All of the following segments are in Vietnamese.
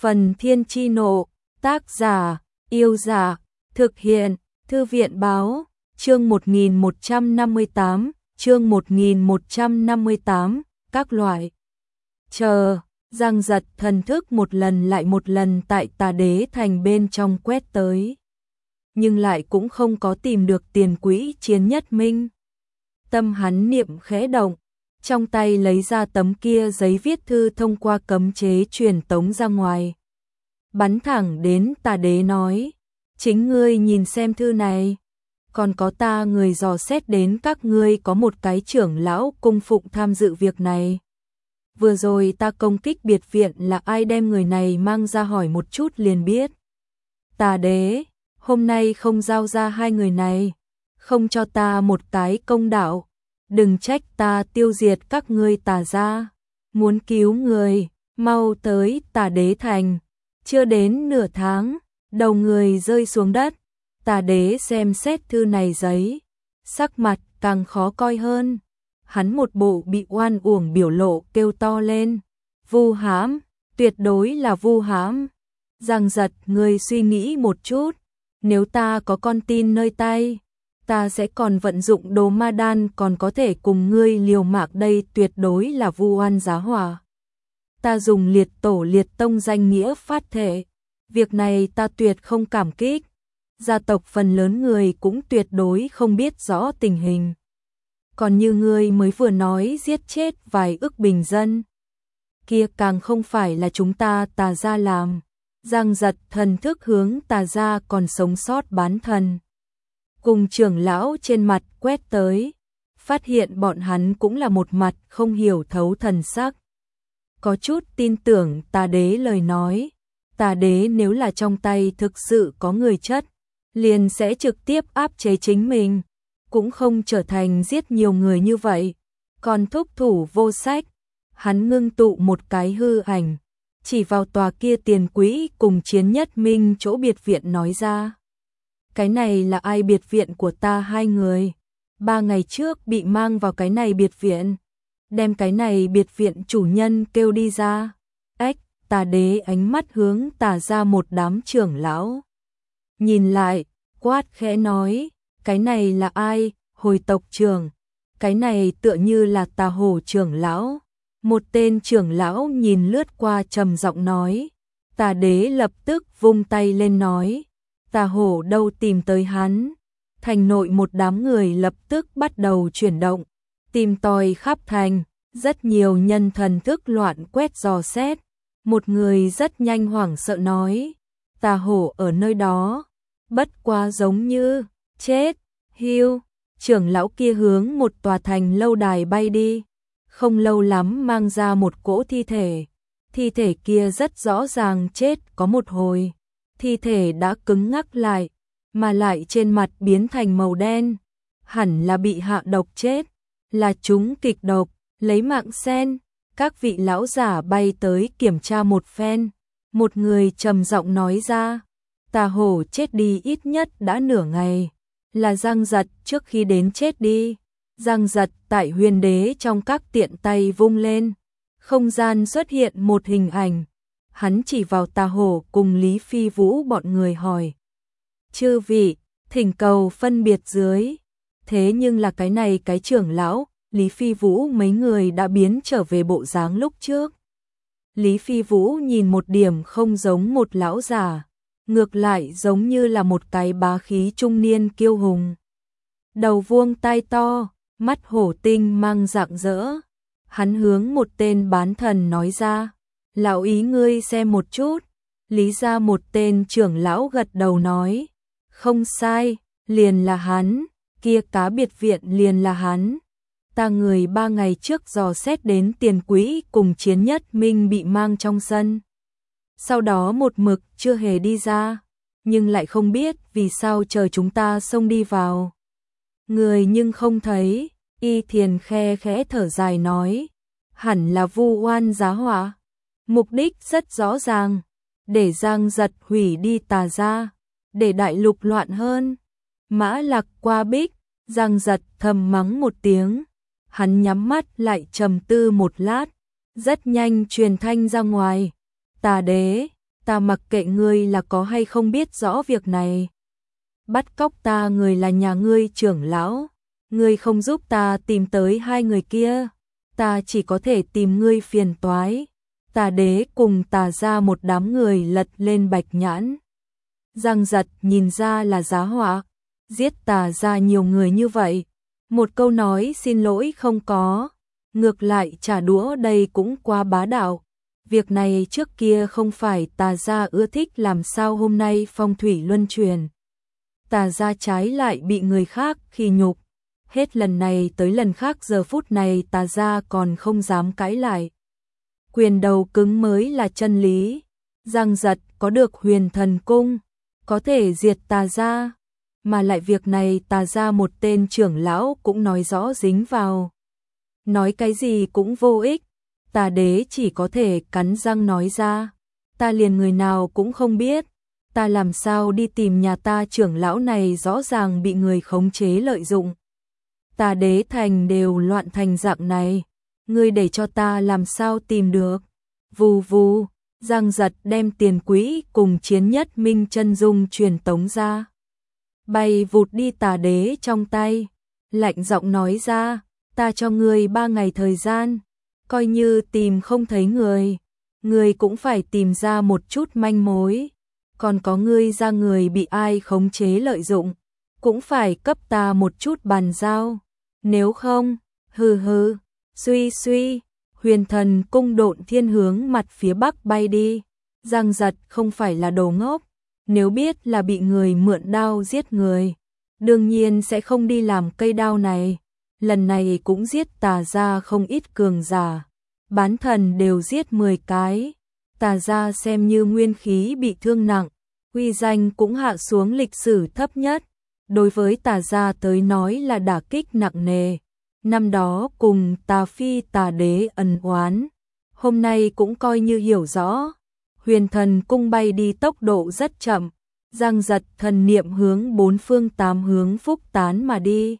Phần Thiên Chi Nộ, tác giả, Yêu Giả, thực hiện, Thư viện Báo, chương 1158, các loại. Giang Giật thần thức một lần lại một lần tại Tà Đế Thành bên trong quét tới, nhưng lại cũng không có tìm được tiền quỹ Chiến Nhất Minh. Tâm hắn niệm khẽ động, trong tay lấy ra tấm kia giấy viết thư thông qua cấm chế truyền tống ra ngoài. Bắn thẳng đến Tà Đế nói, chính ngươi nhìn xem thư này, còn có ta người dò xét đến các ngươi có một cái trưởng lão cung phụng tham dự việc này. Vừa rồi ta công kích biệt viện là ai đem người này mang ra hỏi một chút liền biết. Tà Đế, hôm nay không giao ra hai người này, không cho ta một cái công đạo, đừng trách ta tiêu diệt các ngươi Tà gia. Muốn cứu người, mau tới Tà Đế Thành. Chưa đến nửa tháng, đầu người rơi xuống đất. Tà Đế xem xét thư này giấy, sắc mặt càng khó coi hơn. Hắn một bộ bị oan uổng biểu lộ kêu to lên, vu hãm, tuyệt đối là vu hãm. Giang Giật, ngươi suy nghĩ một chút, nếu ta có con tin nơi tay, ta sẽ còn vận dụng đồ ma đan còn có thể cùng ngươi liều mạng, đây tuyệt đối là vu oan giá hỏa. Ta dùng liệt tổ liệt tông danh nghĩa phát thệ, việc này ta tuyệt không cảm kích. Gia tộc phần lớn người cũng tuyệt đối không biết rõ tình hình. Còn như ngươi mới vừa nói giết chết vài ức bình dân, kia càng không phải là chúng ta Tà gia làm. Giang Giật thần thức hướng Tà gia còn sống sót bán thần cùng trưởng lão trên mặt quét tới, phát hiện bọn hắn cũng là một mặt không hiểu thấu thần sắc. Có chút tin tưởng Tà Đế lời nói, Tà Đế nếu là trong tay thực sự có người chất, liền sẽ trực tiếp áp chế chính mình, cũng không trở thành giết nhiều người như vậy. Còn thúc thủ vô sách, hắn ngưng tụ một cái hư ảnh, chỉ vào tòa kia tiền quỹ cùng Chiến Nhất Minh chỗ biệt viện nói ra. Cái này là ai? Biệt viện của ta hai người, 3 ngày trước bị mang vào cái này biệt viện, đem cái này biệt viện chủ nhân kêu đi ra. Ếch, Tà Đế ánh mắt hướng Tà ra một đám trưởng lão. Nhìn lại, quát khẽ nói, cái này là ai? Hồi tộc trưởng, cái này tựa như là Tà Hổ trưởng lão. Một tên trưởng lão nhìn lướt qua trầm giọng nói. Tà Đế lập tức vung tay lên nói, Tà Hổ đâu tìm tới hắn. Thành nội một đám người lập tức bắt đầu chuyển động, tìm tòi khắp thành, rất nhiều nhân thần thức loạn quét dò xét. Một người rất nhanh hoảng sợ nói, Tà Hổ ở nơi đó, bất quá giống như chết. Hiu, trưởng lão kia hướng một tòa thành lâu đài bay đi, không lâu lắm mang ra một cỗ thi thể. Thi thể kia rất rõ ràng chết có một hồi, thi thể đã cứng ngắc lại, mà lại trên mặt biến thành màu đen, hẳn là bị hạ độc chết, là chúng kịch độc, lấy mạng sen. Các vị lão giả bay tới kiểm tra một phen, một người trầm giọng nói ra, Tà Hổ chết đi ít nhất đã nửa ngày, là Giang Giật trước khi đến chết đi. Giang Giật tại Huyền Đế trong các tiện tay vung lên, không gian xuất hiện một hình ảnh, hắn chỉ vào Tà Hổ cùng Lý Phi Vũ bọn người hỏi, chư vị, thỉnh cầu phân biệt dưới. Thế nhưng là cái này cái trưởng lão, Lý Phi Vũ mấy người đã biến trở về bộ dáng lúc trước. Lý Phi Vũ nhìn một điểm không giống một lão già, ngược lại giống như là một cái bá khí trung niên kiêu hùng. Đầu vuông tai to, mắt hổ tinh mang rạng rỡ. Hắn hướng một tên bán thần nói ra, lão ý ngươi xem một chút. Lý ra một tên trưởng lão gật đầu nói, không sai, liền là hắn, kia cá biệt viện liền là hắn. Ta người 3 ngày trước dò xét đến tiền quỹ cùng Chiến Nhất Minh bị mang trong sân, sau đó một mực chưa hề đi ra, nhưng lại không biết vì sao chờ chúng ta xông đi vào, người nhưng không thấy. Y Thiền khe khẽ thở dài nói, hẳn là vu oan giá họa, mục đích rất rõ ràng, để Giang Giật hủy đi Tà gia, để đại lục loạn hơn. Mã Lạc qua bích, Giang Giật thầm mắng một tiếng, hắn nhắm mắt lại trầm tư một lát, rất nhanh truyền thanh ra ngoài, Tà Đế, ta mặc kệ ngươi là có hay không biết rõ việc này. Bắt cóc ta người là nhà ngươi trưởng lão, ngươi không giúp ta tìm tới hai người kia, ta chỉ có thể tìm ngươi phiền toái. Tà đế cùng Tà gia một đám người lật lên bạch nhãn. Giang Giật nhìn ra là giá họa, giết Tà gia nhiều người như vậy, một câu nói xin lỗi không có, ngược lại trả đũa đây cũng quá bá đạo. Việc này trước kia không phải Tà gia ưa thích, làm sao hôm nay phong thủy luân chuyển. Tà gia trái lại bị người khác khi nhục, hết lần này tới lần khác giờ phút này Tà gia còn không dám cãi lại. Quyền đầu cứng mới là chân lý. Giang Giật có được Huyền Thần Cung, có thể diệt Tà gia, mà lại việc này Tà gia một tên trưởng lão cũng nói rõ dính vào. Nói cái gì cũng vô ích, Tà đế chỉ có thể cắn răng nói ra, ta liền người nào cũng không biết, ta làm sao đi tìm nhà ta trưởng lão này, rõ ràng bị người khống chế lợi dụng. Tà đế thành đều loạn thành dạng này, ngươi để cho ta làm sao tìm được. Vù vù, Giang Giật đem tiền quỹ cùng Chiến Nhất Minh chân dung truyền tống ra. Bay vụt đi Tà đế trong tay, lạnh giọng nói ra, ta cho ngươi 3 ngày thời gian, coi như tìm không thấy người, ngươi cũng phải tìm ra một chút manh mối, còn có ngươi ra người bị ai khống chế lợi dụng, cũng phải cấp ta một chút bàn giao, nếu không, hừ hừ, suy suy, Huyền Thần Cung độn thiên hướng mặt phía bắc bay đi. Giang Giật không phải là đồ ngốc, nếu biết là bị người mượn đao giết người, đương nhiên sẽ không đi làm cây đao này. Lần này cũng giết Tà gia không ít cường giả, bán thần đều giết 10 cái. Tà gia xem như nguyên khí bị thương nặng, uy danh cũng hạ xuống lịch sử thấp nhất. Đối với Tà gia tới nói là đả kích nặng nề. Năm đó cùng Tà phi Tà đế ân oán, hôm nay cũng coi như hiểu rõ. Huyền Thần Cung bay đi tốc độ rất chậm, Giang Giật thần niệm hướng 4 phương 8 hướng phúc tán mà đi.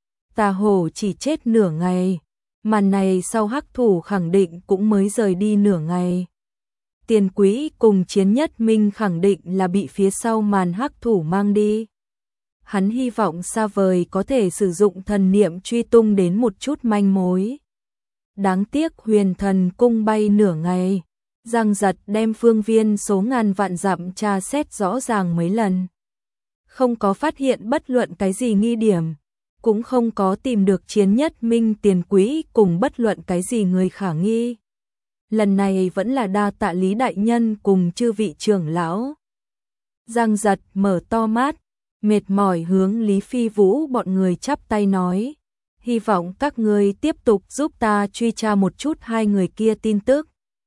Tà hổ chỉ chết nửa ngày, màn này sau hắc thủ khẳng định cũng mới rời đi nửa ngày. Tiền Quý cùng Chiến Nhất Minh khẳng định là bị phía sau màn hắc thủ mang đi. Hắn hy vọng xa vời có thể sử dụng thần niệm truy tung đến một chút manh mối. Đáng tiếc Huyền Thần Cung bay nửa ngày, Giang Giật đem phương viên số ngàn vạn dặm tra xét rõ ràng mấy lần. Không có phát hiện bất luận cái gì nghi điểm, cũng không có tìm được Chiến Nhất Minh Tiền Quý cùng bất luận cái gì người khả nghi. Lần này vẫn là đa tạ Lý đại nhân cùng chư vị trưởng lão. Giang Giật mở to mắt, mệt mỏi hướng Lý Phi Vũ bọn người chắp tay nói, hy vọng các ngươi tiếp tục giúp ta truy tra một chút hai người kia tin tức.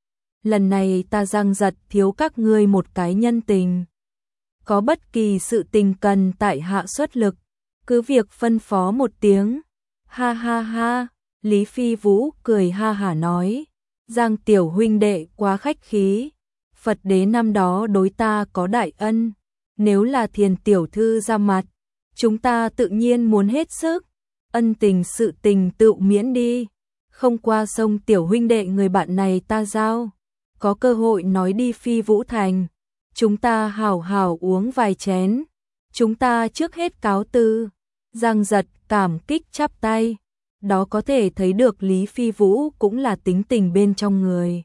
Lần này ta Giang Giật thiếu các ngươi một cái nhân tình. Có bất kỳ sự tình cần tại hạ xuất lực, cứ việc phân phó một tiếng. Ha ha ha, Lý Phi Vũ cười ha hả nói, Giang tiểu huynh đệ quá khách khí, Phật đế năm đó đối ta có đại ân, nếu là Thiền tiểu thư ra mặt, chúng ta tự nhiên muốn hết sức, ân tình sự tình tự miễn đi, không qua sông tiểu huynh đệ người bạn này ta giao, có cơ hội nói đi Phi Vũ Thành, chúng ta hào hào uống vài chén, chúng ta trước hết cáo từ. Giang Giật cảm kích chắp tay, đó có thể thấy được Lý Phi Vũ cũng là tính tình bên trong người.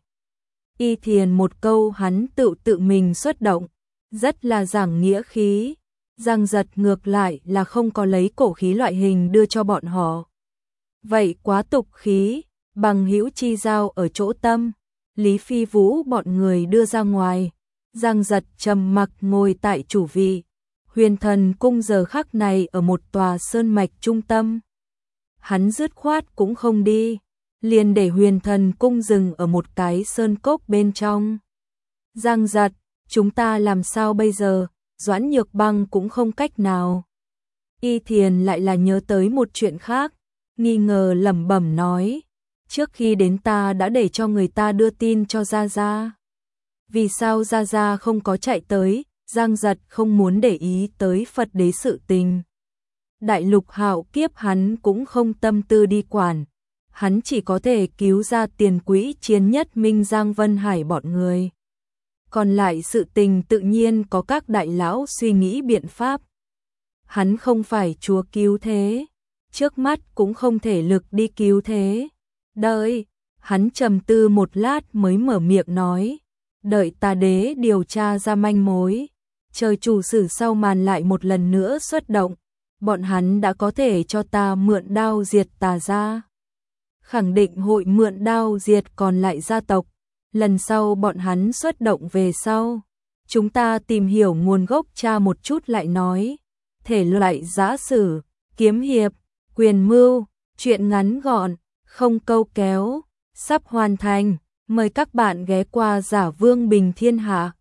Y Thiền một câu hắn tự mình xuất động, rất là giảng nghĩa khí. Giang Giật ngược lại là không có lấy cổ khí loại hình đưa cho bọn họ. Vậy quá tục khí, bằng hữu chi giao ở chỗ tâm, Lý Phi Vũ bọn người đưa ra ngoài. Giang Giật trầm mặc ngồi tại chủ vị. Huyền Thần Cung giờ khắc này ở một tòa sơn mạch trung tâm. Hắn dứt khoát cũng không đi, liền để Huyền Thần Cung dừng ở một cái sơn cốc bên trong. Giang Giật, chúng ta làm sao bây giờ? Doãn Nhược Băng cũng không cách nào. Y Thiền lại là nhớ tới một chuyện khác, nghi ngờ lẩm bẩm nói, trước khi đến ta đã để cho người ta đưa tin cho Gia Gia. Vì sao Gia Gia không có chạy tới? Giang Giật không muốn để ý tới Phật đế sự tình. Đại lục hạo kiếp hắn cũng không tâm tư đi quản, hắn chỉ có thể cứu ra Tiền Quý, Chiến Nhất Minh, Giang Vân Hải bọn người. còn lại sự tình tự nhiên có các đại lão suy nghĩ biện pháp. Hắn không phải chúa cứu thế, trước mắt cũng không thể lực đi cứu thế. Đợi, hắn trầm tư một lát mới mở miệng nói, đợi Tà Đế điều tra ra manh mối, trời chủ sử sau màn lại một lần nữa xuất động, bọn hắn đã có thể cho ta mượn đao diệt Tà gia. Khẳng định hội mượn đao diệt còn lại gia tộc, lần sau bọn hắn xuất động về sau, chúng ta tìm hiểu nguồn gốc tra một chút lại nói. Thể loại giã sử, kiếm hiệp, quyền mưu, truyện ngắn gọn, không câu kéo, sắp hoàn thành, mời các bạn ghé qua Giả Vương Bình Thiên Hạ.